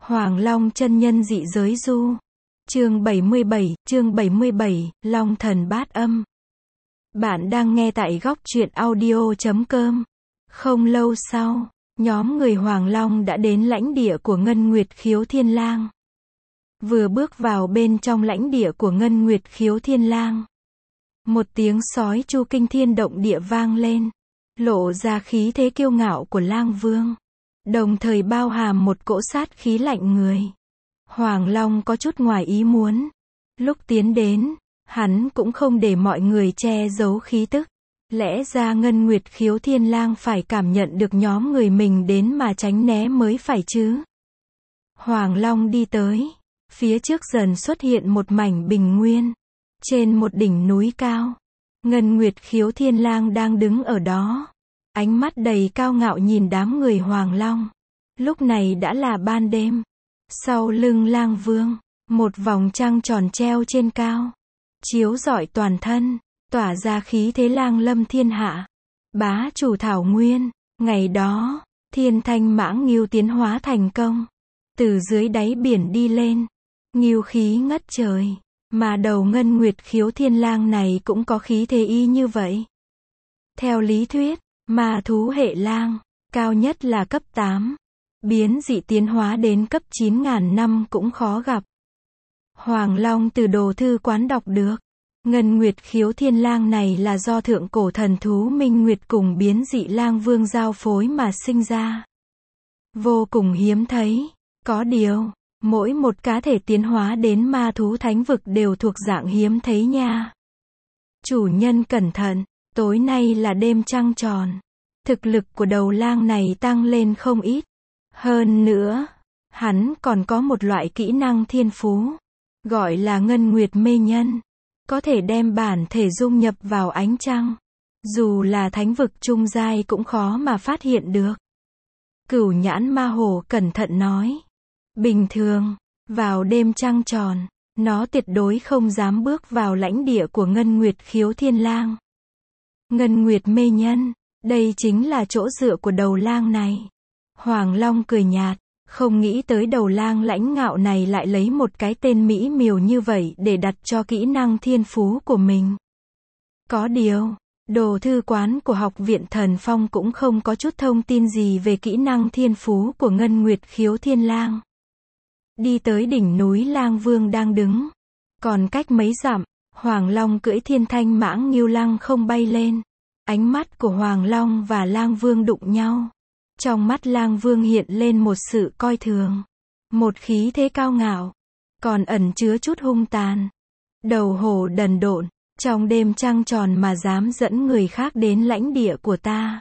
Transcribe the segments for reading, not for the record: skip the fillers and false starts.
Hoàng Long chân nhân dị giới du. Chương 77, Long thần bát âm. Bạn đang nghe tại góc truyện audio.com. Không lâu sau, nhóm người Hoàng Long đã đến lãnh địa của Ngân Nguyệt Khiếu Thiên Lang. Vừa bước vào bên trong lãnh địa của Ngân Nguyệt Khiếu Thiên Lang, một tiếng sói chu kinh thiên động địa vang lên, lộ ra khí thế kiêu ngạo của Lang Vương, đồng thời bao hàm một cỗ sát khí lạnh người. Hoàng Long có chút ngoài ý muốn. Lúc tiến đến, hắn cũng không để mọi người che giấu khí tức. Lẽ ra Ngân Nguyệt Khiếu Thiên Lang phải cảm nhận được nhóm người mình đến mà tránh né mới phải chứ. Hoàng Long đi tới. Phía trước dần xuất hiện một mảnh bình nguyên. Trên một đỉnh núi cao, Ngân Nguyệt Khiếu Thiên Lang đang đứng ở đó. Ánh mắt đầy cao ngạo nhìn đám người Hoàng Long. Lúc này đã là ban đêm. Sau lưng Lang Vương, một vòng trăng tròn treo trên cao, chiếu rọi toàn thân, tỏa ra khí thế lang lâm thiên hạ. Bá chủ thảo nguyên. Ngày đó, Thiên Thanh Mãng Ngưu tiến hóa thành công, từ dưới đáy biển đi lên, ngưu khí ngất trời, mà đầu Ngân Nguyệt Khiếu Thiên Lang này cũng có khí thế y như vậy. Theo lý thuyết, ma thú hệ lang, cao nhất là cấp 8. Biến dị tiến hóa đến cấp 9.000 năm cũng khó gặp. Hoàng Long từ đồ thư quán đọc được, Ngân Nguyệt Khiếu Thiên Lang này là do thượng cổ thần thú Minh Nguyệt cùng biến dị lang vương giao phối mà sinh ra. Vô cùng hiếm thấy. Có điều, mỗi một cá thể tiến hóa đến ma thú thánh vực đều thuộc dạng hiếm thấy nha. Chủ nhân cẩn thận, tối nay là đêm trăng tròn. Thực lực của đầu lang này tăng lên không ít. Hơn nữa, hắn còn có một loại kỹ năng thiên phú, gọi là Ngân Nguyệt mê nhân, có thể đem bản thể dung nhập vào ánh trăng. Dù là thánh vực trung giai cũng khó mà phát hiện được. Cửu nhãn ma hổ cẩn thận nói. Bình thường, vào đêm trăng tròn, nó tuyệt đối không dám bước vào lãnh địa của Ngân Nguyệt Khiếu Thiên Lang. Ngân Nguyệt mê nhân, đây chính là chỗ dựa của đầu lang này. Hoàng Long cười nhạt, không nghĩ tới đầu lang lãnh ngạo này lại lấy một cái tên mỹ miều như vậy để đặt cho kỹ năng thiên phú của mình. Có điều, đồ thư quán của học viện Thần Phong cũng không có chút thông tin gì về kỹ năng thiên phú của Ngân Nguyệt Khiếu Thiên Lang. Đi tới đỉnh núi Lang Vương đang đứng. Còn cách mấy dặm, Hoàng Long cưỡi Thiên Thanh Mãng Ngưu lăng không bay lên. Ánh mắt của Hoàng Long và Lang Vương đụng nhau. Trong mắt Lang Vương hiện lên một sự coi thường, một khí thế cao ngạo, còn ẩn chứa chút hung tàn. Đầu hổ đần độn, trong đêm trăng tròn mà dám dẫn người khác đến lãnh địa của ta.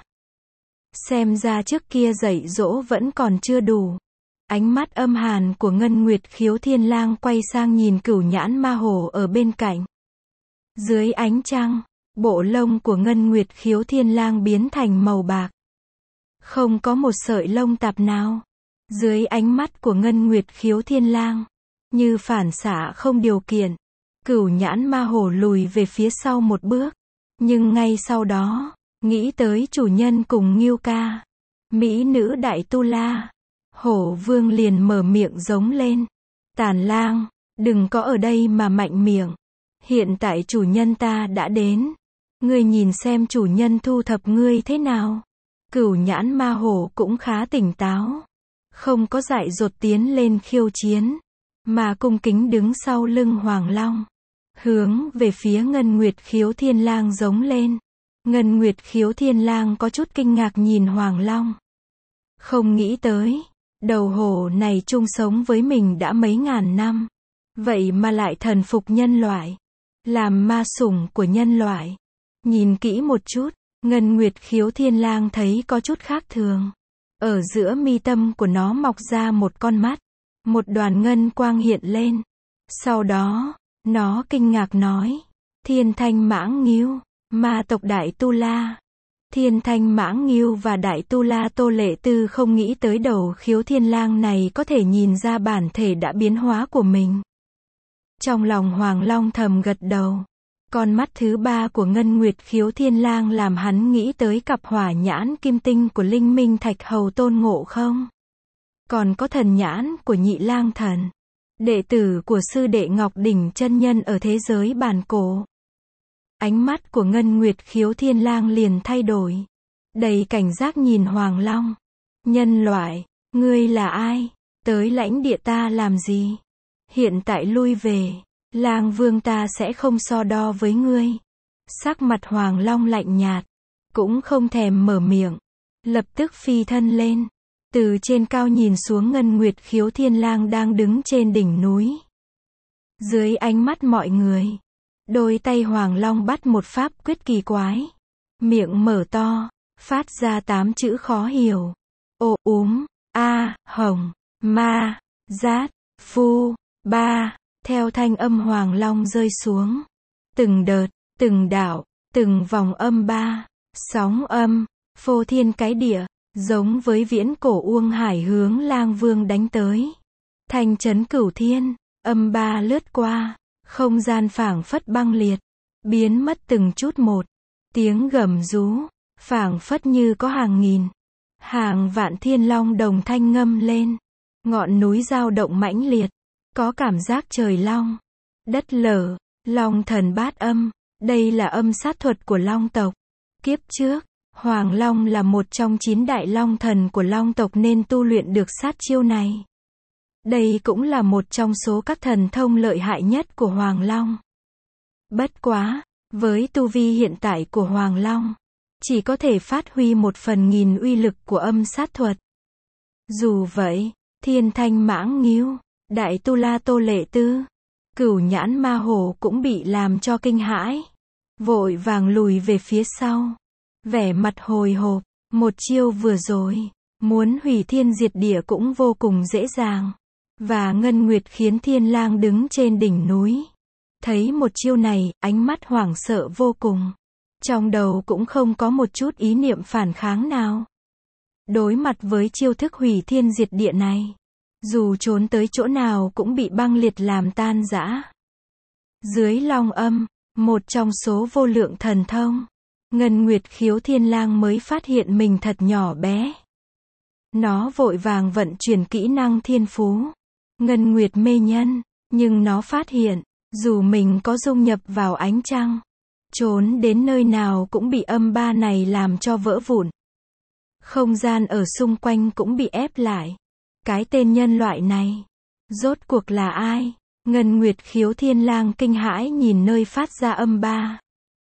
Xem ra trước kia dạy dỗ vẫn còn chưa đủ. Ánh mắt âm hàn của Ngân Nguyệt Khiếu Thiên Lang quay sang nhìn cửu nhãn ma hổ ở bên cạnh. Dưới ánh trăng, bộ lông của Ngân Nguyệt Khiếu Thiên Lang biến thành màu bạc. Không có một sợi lông tạp nào. Dưới ánh mắt của Ngân Nguyệt Khiếu Thiên Lang, như phản xạ không điều kiện, cửu nhãn ma hổ lùi về phía sau một bước. Nhưng ngay sau đó, nghĩ tới chủ nhân cùng Ngưu ca, mỹ nữ Đại Tu La, hổ vương liền mở miệng giống lên. Tàn lang, đừng có ở đây mà mạnh miệng. Hiện tại chủ nhân ta đã đến. Ngươi nhìn xem chủ nhân thu thập ngươi thế nào. Cửu nhãn ma hổ cũng khá tỉnh táo. Không có dại dột tiến lên khiêu chiến, mà cung kính đứng sau lưng Hoàng Long. Hướng về phía Ngân Nguyệt Khiếu Thiên Lang giống lên. Ngân Nguyệt Khiếu Thiên Lang có chút kinh ngạc nhìn Hoàng Long. Không nghĩ tới, đầu hổ này chung sống với mình đã mấy ngàn năm. Vậy mà lại thần phục nhân loại. Làm ma sủng của nhân loại. Nhìn kỹ một chút, Ngân Nguyệt Khiếu Thiên Lang thấy có chút khác thường. Ở giữa mi tâm của nó mọc ra một con mắt. Một đoàn ngân quang hiện lên. Sau đó, nó kinh ngạc nói. Thiên Thanh Mãng Ngưu, ma tộc Đại Tu La. Thiên Thanh Mãng Ngưu và Đại Tu La Tô Lệ Tư không nghĩ tới đầu Khiếu Thiên Lang này có thể nhìn ra bản thể đã biến hóa của mình. Trong lòng Hoàng Long thầm gật đầu. Con mắt thứ ba của Ngân Nguyệt Khiếu Thiên Lang làm hắn nghĩ tới cặp hỏa nhãn kim tinh của Linh Minh Thạch Hầu Tôn Ngộ Không. còn có thần nhãn của Nhị Lang Thần, đệ tử của sư đệ Ngọc Đỉnh chân nhân ở thế giới bản cổ. Ánh mắt của Ngân Nguyệt Khiếu Thiên Lang liền thay đổi, đầy cảnh giác nhìn Hoàng Long. Nhân loại, ngươi là ai? Tới lãnh địa ta làm gì? Hiện tại lui về, Lang Vương ta sẽ không so đo với ngươi. Sắc mặt Hoàng Long lạnh nhạt, cũng không thèm mở miệng, lập tức phi thân lên, từ trên cao nhìn xuống Ngân Nguyệt Khiếu Thiên Lang đang đứng trên đỉnh núi. Dưới ánh mắt mọi người, đôi tay Hoàng Long bắt một pháp quyết kỳ quái, miệng mở to, phát ra 8 chữ khó hiểu. Ô a hồng, ma, giát, phu, ba. Theo thanh âm Hoàng Long rơi xuống, từng đợt, từng đạo, từng vòng âm ba, sóng âm, phô thiên cái địa, giống với viễn cổ Uông Hải hướng Lang Vương đánh tới. Thanh chấn cửu thiên, âm ba lướt qua, không gian phảng phất băng liệt, biến mất từng chút một. Tiếng gầm rú, phảng phất như có hàng nghìn, hàng vạn thiên long đồng thanh ngâm lên. Ngọn núi dao động mãnh liệt, có cảm giác trời long, đất lở. Long thần bát âm, đây là âm sát thuật của Long tộc. Kiếp trước, Hoàng Long là một trong 9 đại long thần của Long tộc nên tu luyện được sát chiêu này. Đây cũng là một trong số các thần thông lợi hại nhất của Hoàng Long. Bất quá, với tu vi hiện tại của Hoàng Long, chỉ có thể phát huy 1/1000 uy lực của âm sát thuật. Dù vậy, Thiên Thanh Mãng Ngưu, Đại Tu La Tô Lệ Tư, Cửu Nhãn Ma Hổ cũng bị làm cho kinh hãi, vội vàng lùi về phía sau, vẻ mặt hồi hộp. Một chiêu vừa rồi, muốn hủy thiên diệt địa cũng vô cùng dễ dàng. Và Ngân Nguyệt khiến Thiên Lang đứng trên đỉnh núi, thấy một chiêu này, ánh mắt hoảng sợ vô cùng, trong đầu cũng không có một chút ý niệm phản kháng nào. Đối mặt với chiêu thức hủy thiên diệt địa này, dù trốn tới chỗ nào cũng bị băng liệt làm tan rã. Dưới long âm, một trong số vô lượng thần thông, Ngân Nguyệt Khiếu Thiên Lang mới phát hiện mình thật nhỏ bé. Nó vội vàng vận chuyển kỹ năng thiên phú, Ngân Nguyệt Mê Nhân, nhưng nó phát hiện, dù mình có dung nhập vào ánh trăng, trốn đến nơi nào cũng bị âm ba này làm cho vỡ vụn. Không gian ở xung quanh cũng bị ép lại. Cái tên nhân loại này, rốt cuộc là ai? Ngân Nguyệt Khiếu Thiên Lang kinh hãi nhìn nơi phát ra âm ba.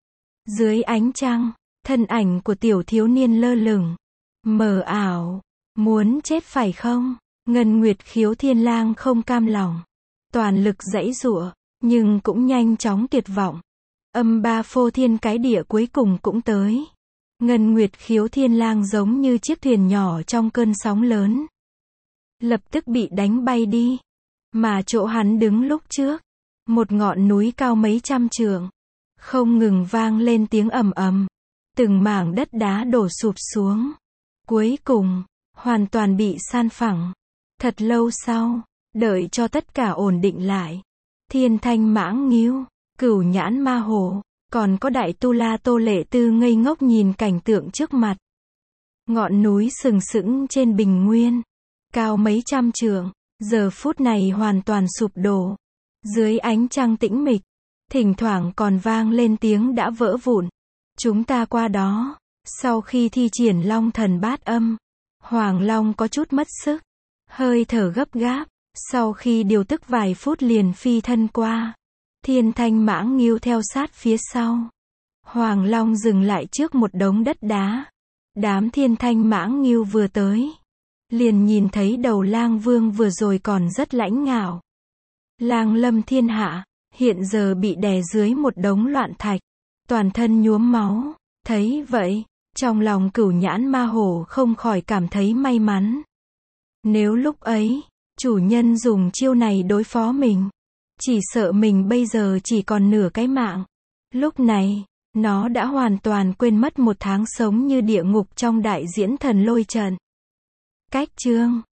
Dưới ánh trăng, thân ảnh của tiểu thiếu niên lơ lửng, mờ ảo. Muốn chết phải không? Ngân Nguyệt Khiếu Thiên Lang không cam lòng, toàn lực giãy giụa, nhưng cũng nhanh chóng tuyệt vọng. Âm ba phô thiên cái địa cuối cùng cũng tới. Ngân Nguyệt Khiếu Thiên Lang giống như chiếc thuyền nhỏ trong cơn sóng lớn, lập tức bị đánh bay đi. Mà chỗ hắn đứng lúc trước, một ngọn núi cao mấy trăm trượng, không ngừng vang lên tiếng ầm ầm, từng mảng đất đá đổ sụp xuống. Cuối cùng, hoàn toàn bị san phẳng. Thật lâu sau, đợi cho tất cả ổn định lại, Thiên Thanh Mãng Ngưu, Cửu Nhãn Ma Hổ, còn có Đại Tu La Tô Lệ Tư ngây ngốc nhìn cảnh tượng trước mặt. Ngọn núi sừng sững trên bình nguyên, cao mấy trăm trượng, giờ phút này hoàn toàn sụp đổ. Dưới ánh trăng tĩnh mịch, thỉnh thoảng còn vang lên tiếng đã vỡ vụn. Chúng ta qua đó. Sau khi thi triển Long Thần Bát Âm, Hoàng Long có chút mất sức, hơi thở gấp gáp. Sau khi điều tức vài phút liền phi thân qua. Thiên Thanh Mãng Ngưu theo sát phía sau. Hoàng Long dừng lại trước một đống đất đá. Đám Thiên Thanh Mãng Ngưu vừa tới, liền nhìn thấy đầu Lang Vương vừa rồi còn rất lãnh ngạo. Lang lâm thiên hạ, hiện giờ bị đè dưới một đống loạn thạch, toàn thân nhuốm máu. Thấy vậy, trong lòng Cửu Nhãn Ma Hổ không khỏi cảm thấy may mắn. Nếu lúc ấy, chủ nhân dùng chiêu này đối phó mình, chỉ sợ mình bây giờ chỉ còn nửa cái mạng. Lúc này, nó đã hoàn toàn quên mất 1 tháng sống như địa ngục trong đại diễn thần lôi trận. Cách chương